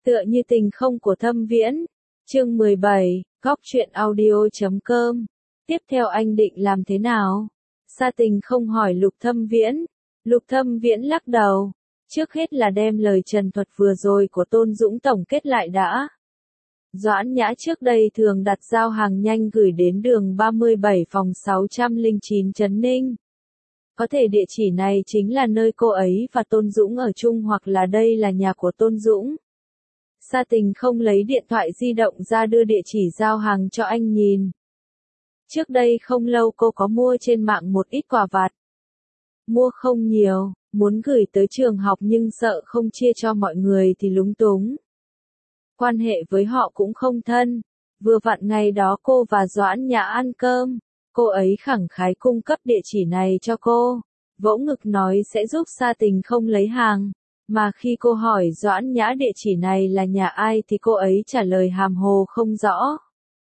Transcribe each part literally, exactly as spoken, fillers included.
Tựa như tình không của Thâm Viễn. Chương mười bảy, góc truyện audio chấm com. Tiếp theo anh định làm thế nào? Sa Tình không hỏi Lục Thâm Viễn. Lục Thâm Viễn lắc đầu. Trước hết là đem lời trần thuật vừa rồi của Tôn Dũng tổng kết lại đã. Doãn Nhã trước đây thường đặt giao hàng nhanh gửi đến đường ba mươi bảy phòng sáu trăm lẻ chín Trấn Ninh. Có thể địa chỉ này chính là nơi cô ấy và Tôn Dũng ở chung hoặc là đây là nhà của Tôn Dũng. Sa Tình không lấy điện thoại di động ra đưa địa chỉ giao hàng cho anh nhìn. Trước đây không lâu cô có mua trên mạng một ít quà vặt. Mua không nhiều, muốn gửi tới trường học nhưng sợ không chia cho mọi người thì lúng túng. Quan hệ với họ cũng không thân. Vừa vặn ngày đó cô và Doãn Nhã ăn cơm, cô ấy khẳng khái cung cấp địa chỉ này cho cô, vỗ ngực nói sẽ giúp Sa Tình không lấy hàng. Mà khi cô hỏi Doãn Nhã địa chỉ này là nhà ai thì cô ấy trả lời hàm hồ không rõ.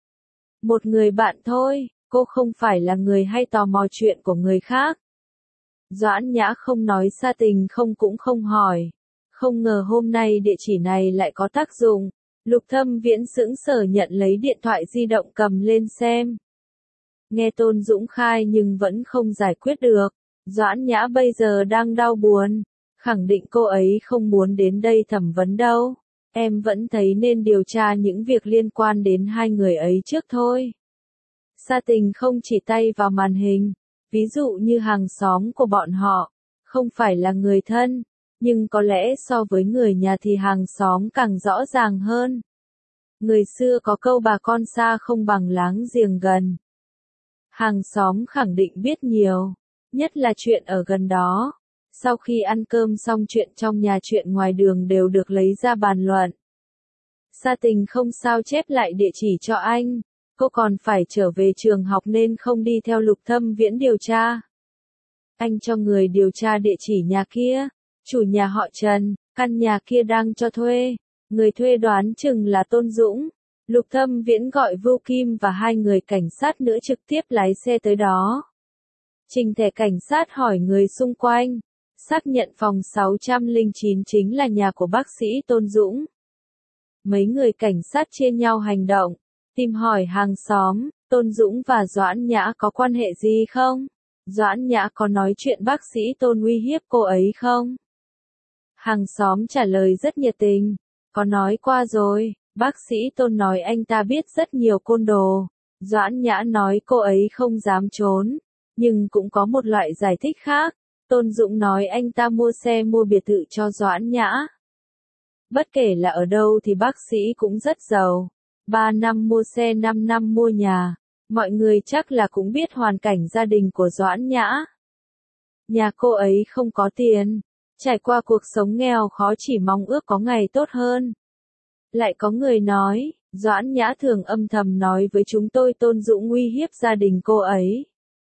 Một người bạn thôi, cô không phải là người hay tò mò chuyện của người khác. Doãn Nhã không nói, Sa Tình không cũng không hỏi. Không ngờ hôm nay địa chỉ này lại có tác dụng. Lục Thâm Viễn sững sờ nhận lấy điện thoại di động cầm lên xem. Nghe Tôn Dũng khai nhưng vẫn không giải quyết được. Doãn Nhã bây giờ đang đau buồn. Khẳng định cô ấy không muốn đến đây thẩm vấn đâu. Em vẫn thấy nên điều tra những việc liên quan đến hai người ấy trước thôi. Sa Tình không chỉ tay vào màn hình. Ví dụ như hàng xóm của bọn họ. Không phải là người thân. Nhưng có lẽ so với người nhà thì hàng xóm càng rõ ràng hơn. Người xưa có câu bà con xa không bằng láng giềng gần. Hàng xóm khẳng định biết nhiều. Nhất là chuyện ở gần đó. Sau khi ăn cơm xong chuyện trong nhà chuyện ngoài đường đều được lấy ra bàn luận. Sa Tình không sao chép lại địa chỉ cho anh. Cô còn phải trở về trường học nên không đi theo Lục Thâm Viễn điều tra. Anh cho người điều tra địa chỉ nhà kia. Chủ nhà họ Trần, căn nhà kia đang cho thuê. Người thuê đoán chừng là Tôn Dũng. Lục Thâm Viễn gọi Vưu Kim và hai người cảnh sát nữa trực tiếp lái xe tới đó. Trình thẻ cảnh sát hỏi người xung quanh. Xác nhận phòng sáu trăm lẻ chín chính là nhà của bác sĩ Tôn Dũng. Mấy người cảnh sát chia nhau hành động. Tìm hỏi hàng xóm, Tôn Dũng và Doãn Nhã có quan hệ gì không? Doãn Nhã có nói chuyện bác sĩ Tôn uy hiếp cô ấy không? Hàng xóm trả lời rất nhiệt tình. Có nói qua rồi, bác sĩ Tôn nói anh ta biết rất nhiều côn đồ. Doãn Nhã nói cô ấy không dám trốn. Nhưng cũng có một loại giải thích khác. Tôn Dũng nói anh ta mua xe mua biệt thự cho Doãn Nhã. Bất kể là ở đâu thì bác sĩ cũng rất giàu. ba năm mua xe, năm năm mua nhà. Mọi người chắc là cũng biết hoàn cảnh gia đình của Doãn Nhã. Nhà cô ấy không có tiền. Trải qua cuộc sống nghèo khó chỉ mong ước có ngày tốt hơn. Lại có người nói, Doãn Nhã thường âm thầm nói với chúng tôi Tôn Dũng uy hiếp gia đình cô ấy.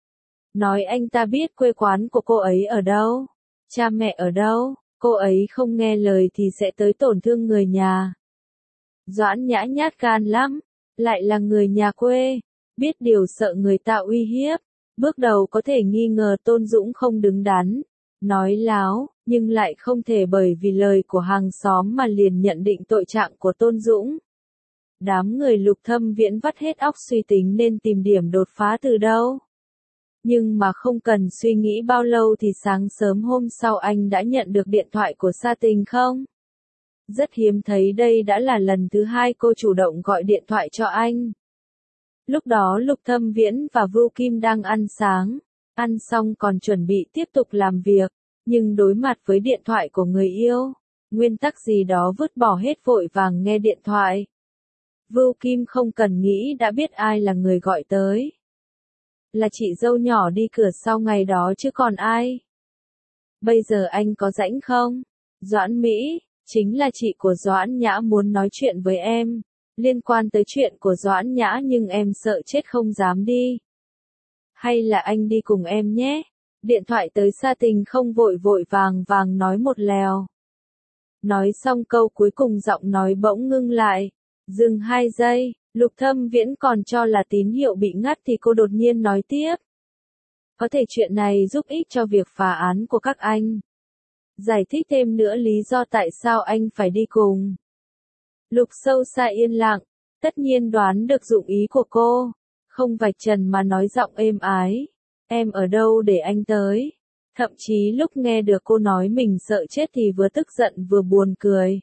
Nói anh ta biết quê quán của cô ấy ở đâu, cha mẹ ở đâu, cô ấy không nghe lời thì sẽ tới tổn thương người nhà. Doãn Nhã nhát gan lắm, lại là người nhà quê, biết điều sợ người ta uy hiếp. Bước đầu có thể nghi ngờ Tôn Dũng không đứng đắn, nói láo, nhưng lại không thể bởi vì lời của hàng xóm mà liền nhận định tội trạng của Tôn Dũng. Đám người Lục Thâm Viễn vắt hết óc suy tính nên tìm điểm đột phá từ đâu. Nhưng mà không cần suy nghĩ bao lâu thì sáng sớm hôm sau anh đã nhận được điện thoại của Sa Tình không? Rất hiếm thấy đây đã là lần thứ hai cô chủ động gọi điện thoại cho anh. Lúc đó Lục Thâm Viễn và Vưu Kim đang ăn sáng. Ăn xong còn chuẩn bị tiếp tục làm việc. Nhưng đối mặt với điện thoại của người yêu, nguyên tắc gì đó vứt bỏ hết vội vàng nghe điện thoại. Vưu Kim không cần nghĩ đã biết ai là người gọi tới. Là chị dâu nhỏ đi cửa sau ngày đó chứ còn ai. Bây giờ anh có rảnh không? Doãn Mỹ, chính là chị của Doãn Nhã muốn nói chuyện với em. Liên quan tới chuyện của Doãn Nhã nhưng em sợ chết không dám đi. Hay là anh đi cùng em nhé? Điện thoại tới Sa Tình không vội vội vàng vàng nói một lèo. Nói xong câu cuối cùng giọng nói bỗng ngưng lại. Dừng hai giây, Lục Thâm Viễn còn cho là tín hiệu bị ngắt thì cô đột nhiên nói tiếp. Có thể chuyện này giúp ích cho việc phá án của các anh. Giải thích thêm nữa lý do tại sao anh phải đi cùng. Lục sâu xa yên lặng, tất nhiên đoán được dụng ý của cô, không vạch trần mà nói giọng êm ái. Em ở đâu để anh tới? Thậm chí lúc nghe được cô nói mình sợ chết thì vừa tức giận vừa buồn cười.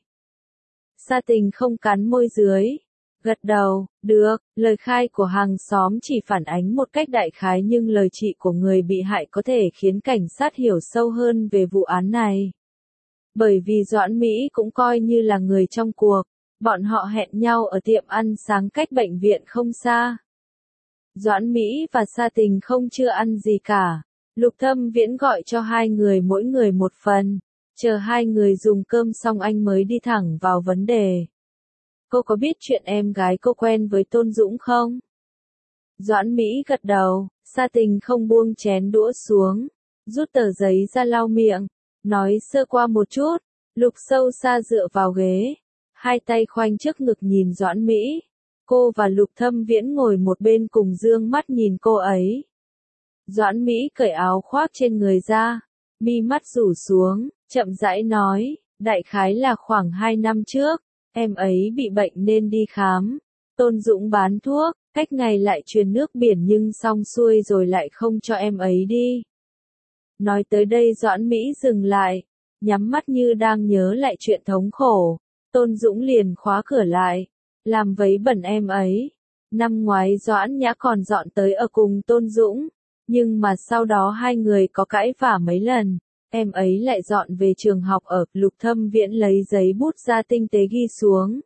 Sa Tình không cắn môi dưới, gật đầu, được, lời khai của hàng xóm chỉ phản ánh một cách đại khái nhưng lời chị của người bị hại có thể khiến cảnh sát hiểu sâu hơn về vụ án này. Bởi vì Doãn Mỹ cũng coi như là người trong cuộc, bọn họ hẹn nhau ở tiệm ăn sáng cách bệnh viện không xa. Doãn Mỹ và Sa Tình không chưa ăn gì cả, Lục Thâm Viễn gọi cho hai người mỗi người một phần, chờ hai người dùng cơm xong anh mới đi thẳng vào vấn đề. Cô có biết chuyện em gái cô quen với Tôn Dũng không? Doãn Mỹ gật đầu, Sa Tình không buông chén đũa xuống, rút tờ giấy ra lau miệng, nói sơ qua một chút. Lục sâu xa dựa vào ghế, hai tay khoanh trước ngực nhìn Doãn Mỹ. Cô và Lục Thâm Viễn ngồi một bên cùng dương mắt nhìn cô ấy. Doãn Mỹ cởi áo khoác trên người ra, mi mắt rủ xuống, chậm rãi nói, đại khái là khoảng hai năm trước, em ấy bị bệnh nên đi khám. Tôn Dũng bán thuốc, cách ngày lại truyền nước biển nhưng xong xuôi rồi lại không cho em ấy đi. Nói tới đây Doãn Mỹ dừng lại, nhắm mắt như đang nhớ lại chuyện thống khổ. Tôn Dũng liền khóa cửa lại, làm vấy bẩn em ấy. Năm ngoái Doãn Nhã còn dọn tới ở cùng Tôn Dũng, nhưng mà sau đó hai người có cãi vã mấy lần, em ấy lại dọn về trường học ở. Lục Thâm Viễn lấy giấy bút ra tinh tế ghi xuống.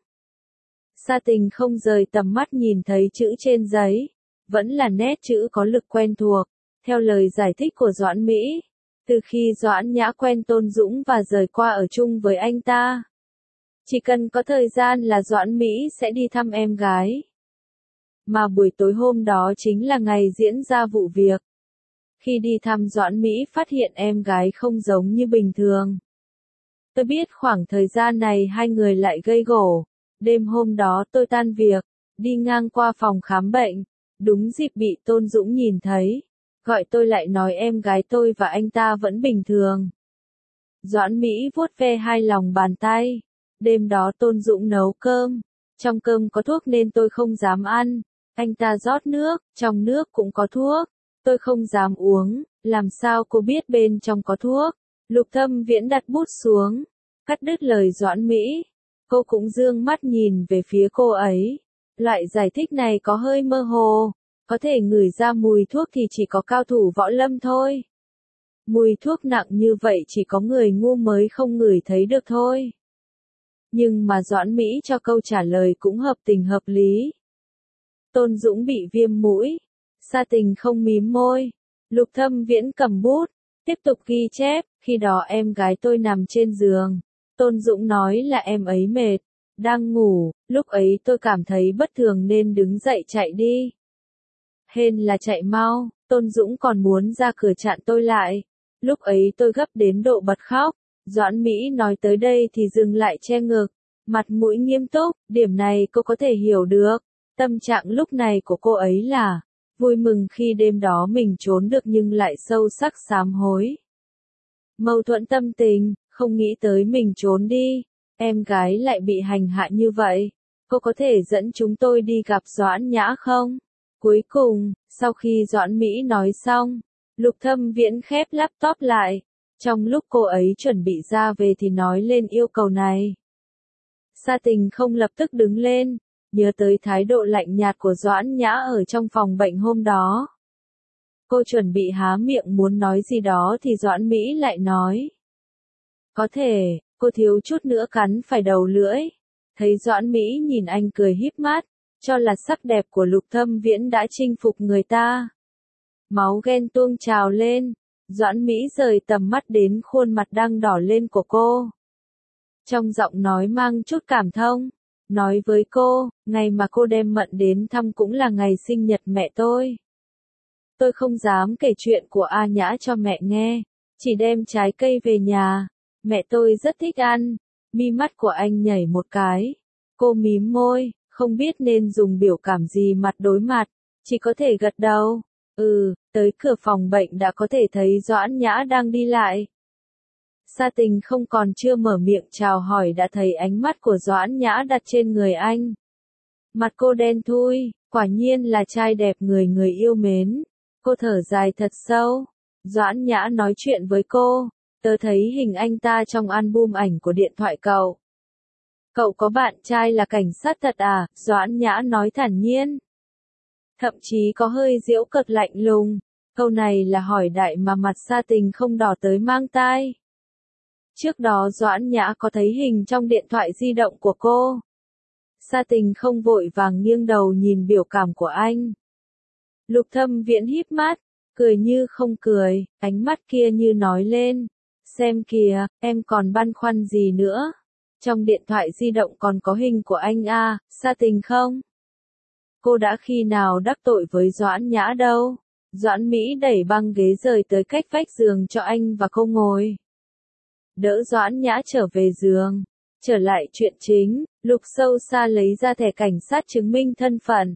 Sa Tình không rời tầm mắt nhìn thấy chữ trên giấy, vẫn là nét chữ có lực quen thuộc, theo lời giải thích của Doãn Mỹ. Từ khi Doãn Nhã quen Tôn Dũng và rời qua ở chung với anh ta, chỉ cần có thời gian là Doãn Mỹ sẽ đi thăm em gái. Mà buổi tối hôm đó chính là ngày diễn ra vụ việc. Khi đi thăm Doãn Mỹ phát hiện em gái không giống như bình thường. Tôi biết khoảng thời gian này hai người lại gây gổ. Đêm hôm đó tôi tan việc, đi ngang qua phòng khám bệnh, đúng dịp bị Tôn Dũng nhìn thấy. Gọi tôi lại nói em gái tôi và anh ta vẫn bình thường. Doãn Mỹ vuốt ve hai lòng bàn tay. Đêm đó Tôn Dũng nấu cơm. Trong cơm có thuốc nên tôi không dám ăn. Anh ta rót nước, trong nước cũng có thuốc. Tôi không dám uống, làm sao cô biết bên trong có thuốc? Lục Thâm Viễn đặt bút xuống, cắt đứt lời Doãn Mỹ. Cô cũng dương mắt nhìn về phía cô ấy. Loại giải thích này có hơi mơ hồ. Có thể ngửi ra mùi thuốc thì chỉ có cao thủ võ lâm thôi. Mùi thuốc nặng như vậy chỉ có người ngu mới không ngửi thấy được thôi. Nhưng mà Doãn Mỹ cho câu trả lời cũng hợp tình hợp lý. Tôn Dũng bị viêm mũi. Sa Tình không mím môi. Lục Thâm Viễn cầm bút, tiếp tục ghi chép. Khi đó em gái tôi nằm trên giường. Tôn Dũng nói là em ấy mệt, đang ngủ. Lúc ấy tôi cảm thấy bất thường nên đứng dậy chạy đi. Hên là chạy mau, Tôn Dũng còn muốn ra cửa chặn tôi lại. Lúc ấy tôi gấp đến độ bật khóc. Doãn Mỹ nói tới đây thì dừng lại che ngực, mặt mũi nghiêm túc. Điểm này cô có thể hiểu được. Tâm trạng lúc này của cô ấy là vui mừng khi đêm đó mình trốn được nhưng lại sâu sắc sám hối. Mâu thuẫn tâm tình, không nghĩ tới mình trốn đi, em gái lại bị hành hạ như vậy. Cô có thể dẫn chúng tôi đi gặp Doãn Nhã không? Cuối cùng, sau khi Doãn Mỹ nói xong, Lục Thâm Viễn khép laptop lại. Trong lúc cô ấy chuẩn bị ra về thì nói lên yêu cầu này. Sa Tình không lập tức đứng lên, nhớ tới thái độ lạnh nhạt của Doãn Nhã ở trong phòng bệnh hôm đó. Cô chuẩn bị há miệng muốn nói gì đó thì Doãn Mỹ lại nói. Có thể, cô thiếu chút nữa cắn phải đầu lưỡi. Thấy Doãn Mỹ nhìn anh cười híp mắt, cho là sắc đẹp của Lục Thâm Viễn đã chinh phục người ta. Máu ghen tuông trào lên, Doãn Mỹ rời tầm mắt đến khuôn mặt đang đỏ lên của cô. Trong giọng nói mang chút cảm thông, nói với cô, ngày mà cô đem Mận đến thăm cũng là ngày sinh nhật mẹ tôi. Tôi không dám kể chuyện của A Nhã cho mẹ nghe, chỉ đem trái cây về nhà, mẹ tôi rất thích ăn. Mi mắt của anh nhảy một cái, cô mím môi, không biết nên dùng biểu cảm gì mặt đối mặt, chỉ có thể gật đầu. Ừ, tới cửa phòng bệnh đã có thể thấy Doãn Nhã đang đi lại. Sa Tình không còn chưa mở miệng chào hỏi đã thấy ánh mắt của Doãn Nhã đặt trên người anh. Mặt cô đen thui, quả nhiên là trai đẹp người người yêu mến. Cô thở dài thật sâu. Doãn Nhã nói chuyện với cô, tớ thấy hình anh ta trong album ảnh của điện thoại cậu. Cậu có bạn trai là cảnh sát thật à? Doãn Nhã nói thản nhiên. Thậm chí có hơi giễu cợt lạnh lùng. Câu này là hỏi đại mà mặt Sa Tình không đỏ tới mang tai. Trước đó Doãn Nhã có thấy hình trong điện thoại di động của cô. Sa Tình không vội vàng nghiêng đầu nhìn biểu cảm của anh. Lục Thâm Viễn híp mắt, cười như không cười, ánh mắt kia như nói lên. Xem kìa, em còn băn khoăn gì nữa? Trong điện thoại di động còn có hình của anh à, Sa Tình không? Cô đã khi nào đắc tội với Doãn Nhã đâu? Doãn Mỹ đẩy băng ghế rời tới cách vách giường cho anh và cô ngồi. Đỡ Doãn Nhã trở về giường. Trở lại chuyện chính, Lục sâu xa lấy ra thẻ cảnh sát chứng minh thân phận.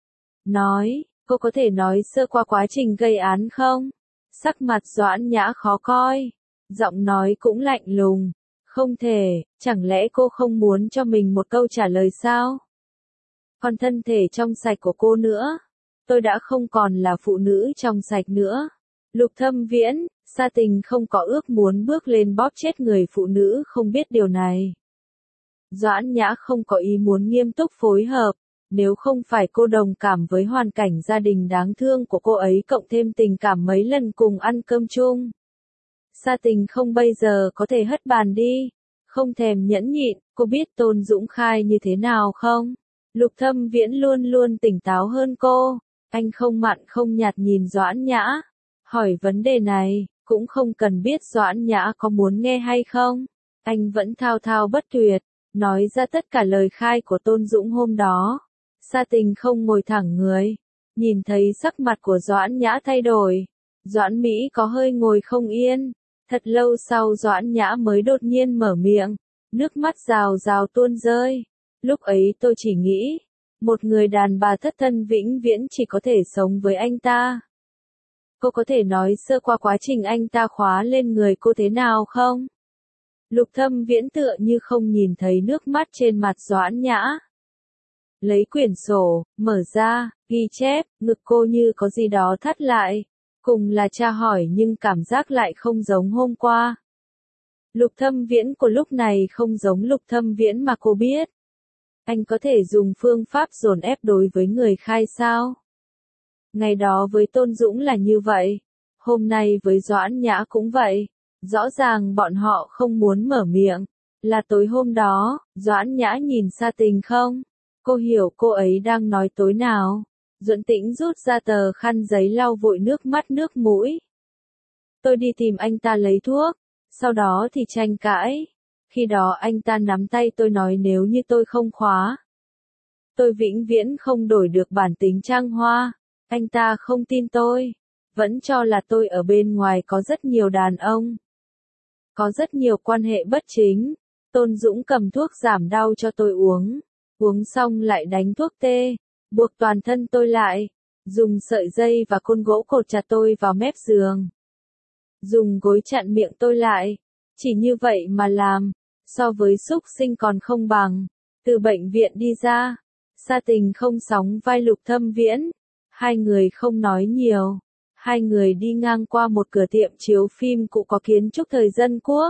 Nói, cô có thể nói sơ qua quá trình gây án không? Sắc mặt Doãn Nhã khó coi. Giọng nói cũng lạnh lùng. Không thể, chẳng lẽ cô không muốn cho mình một câu trả lời sao? Còn thân thể trong sạch của cô nữa. Tôi đã không còn là phụ nữ trong sạch nữa. Lục Thâm Viễn, Sa Tình không có ước muốn bước lên bóp chết người phụ nữ không biết điều này. Doãn Nhã không có ý muốn nghiêm túc phối hợp. Nếu không phải cô đồng cảm với hoàn cảnh gia đình đáng thương của cô ấy cộng thêm tình cảm mấy lần cùng ăn cơm chung. Sa Tình không bây giờ có thể hất bàn đi. Không thèm nhẫn nhịn, cô biết Tôn Dũng khai như thế nào không? Lục Thâm Viễn luôn luôn tỉnh táo hơn cô. Anh không mặn không nhạt nhìn Doãn Nhã. Hỏi vấn đề này, cũng không cần biết Doãn Nhã có muốn nghe hay không. Anh vẫn thao thao bất tuyệt, nói ra tất cả lời khai của Tôn Dũng hôm đó. Sa Tình không ngồi thẳng người. Nhìn thấy sắc mặt của Doãn Nhã thay đổi. Doãn Mỹ có hơi ngồi không yên. Thật lâu sau Doãn Nhã mới đột nhiên mở miệng. Nước mắt rào rào tuôn rơi. Lúc ấy tôi chỉ nghĩ. Một người đàn bà thất thân vĩnh viễn chỉ có thể sống với anh ta. Cô có thể nói sơ qua quá trình anh ta khóa lên người cô thế nào không? Lục Thâm Viễn tựa như không nhìn thấy nước mắt trên mặt Doãn Nhã. Lấy quyển sổ, mở ra, ghi chép, ngực cô như có gì đó thắt lại. Cùng là tra hỏi nhưng cảm giác lại không giống hôm qua. Lục Thâm Viễn của lúc này không giống Lục Thâm Viễn mà cô biết. Anh có thể dùng phương pháp dồn ép đối với người khai sao? Ngày đó với Tôn Dũng là như vậy. Hôm nay với Doãn Nhã cũng vậy. Rõ ràng bọn họ không muốn mở miệng. Là tối hôm đó, Doãn Nhã nhìn Sa Tình không? Cô hiểu cô ấy đang nói tối nào. Duẫn Tĩnh rút ra tờ khăn giấy lau vội nước mắt nước mũi. Tôi đi tìm anh ta lấy thuốc. Sau đó thì tranh cãi. Khi đó anh ta nắm tay tôi nói nếu như tôi không khóa. Tôi vĩnh viễn không đổi được bản tính Trang Hoa. Anh ta không tin tôi. Vẫn cho là tôi ở bên ngoài có rất nhiều đàn ông. Có rất nhiều quan hệ bất chính. Tôn Dũng cầm thuốc giảm đau cho tôi uống. Uống xong lại đánh thuốc tê. Buộc toàn thân tôi lại. Dùng sợi dây và côn gỗ cột chặt tôi vào mép giường. Dùng gối chặn miệng tôi lại. Chỉ như vậy mà làm. So với súc sinh còn không bằng. Từ bệnh viện đi ra. Sa Tình không sóng vai Lục Thâm Viễn. Hai người không nói nhiều. Hai người đi ngang qua một cửa tiệm chiếu phim cũ có kiến trúc thời dân quốc.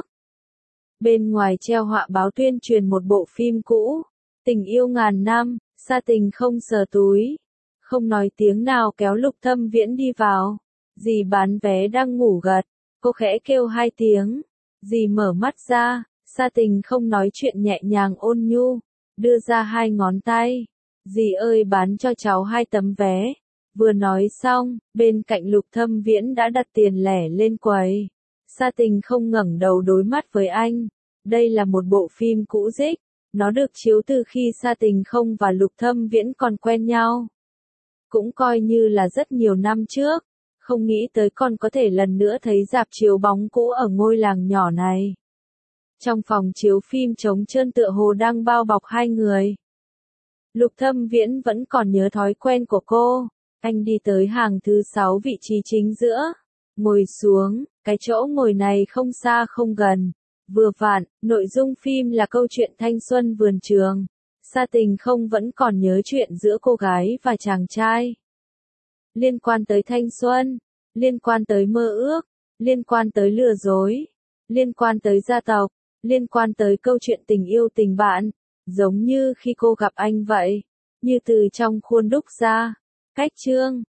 Bên ngoài treo họa báo tuyên truyền một bộ phim cũ. Tình yêu ngàn năm. Sa Tình không sờ túi. Không nói tiếng nào kéo Lục Thâm Viễn đi vào. Dì bán vé đang ngủ gật. Cô khẽ kêu hai tiếng. Dì mở mắt ra. Sa Tình không nói chuyện nhẹ nhàng ôn nhu. Đưa ra hai ngón tay. Dì ơi bán cho cháu hai tấm vé. Vừa nói xong, bên cạnh Lục Thâm Viễn đã đặt tiền lẻ lên quầy. Sa Tình không ngẩng đầu đối mắt với anh. Đây là một bộ phim cũ rích. Nó được chiếu từ khi Sa Tình không và Lục Thâm Viễn còn quen nhau. Cũng coi như là rất nhiều năm trước. Không nghĩ tới còn có thể lần nữa thấy rạp chiếu bóng cũ ở ngôi làng nhỏ này. Trong phòng chiếu phim trống trơn tựa hồ đang bao bọc hai người. Lục Thâm Viễn vẫn còn nhớ thói quen của cô. Anh đi tới hàng thứ sáu vị trí chính giữa. Ngồi xuống, cái chỗ ngồi này không xa không gần. Vừa vặn, nội dung phim là câu chuyện thanh xuân vườn trường. Sa Tình không vẫn còn nhớ chuyện giữa cô gái và chàng trai. Liên quan tới thanh xuân, liên quan tới mơ ước, liên quan tới lừa dối, liên quan tới gia tộc, liên quan tới câu chuyện tình yêu tình bạn, giống như khi cô gặp anh vậy, như từ trong khuôn đúc ra. Cách chương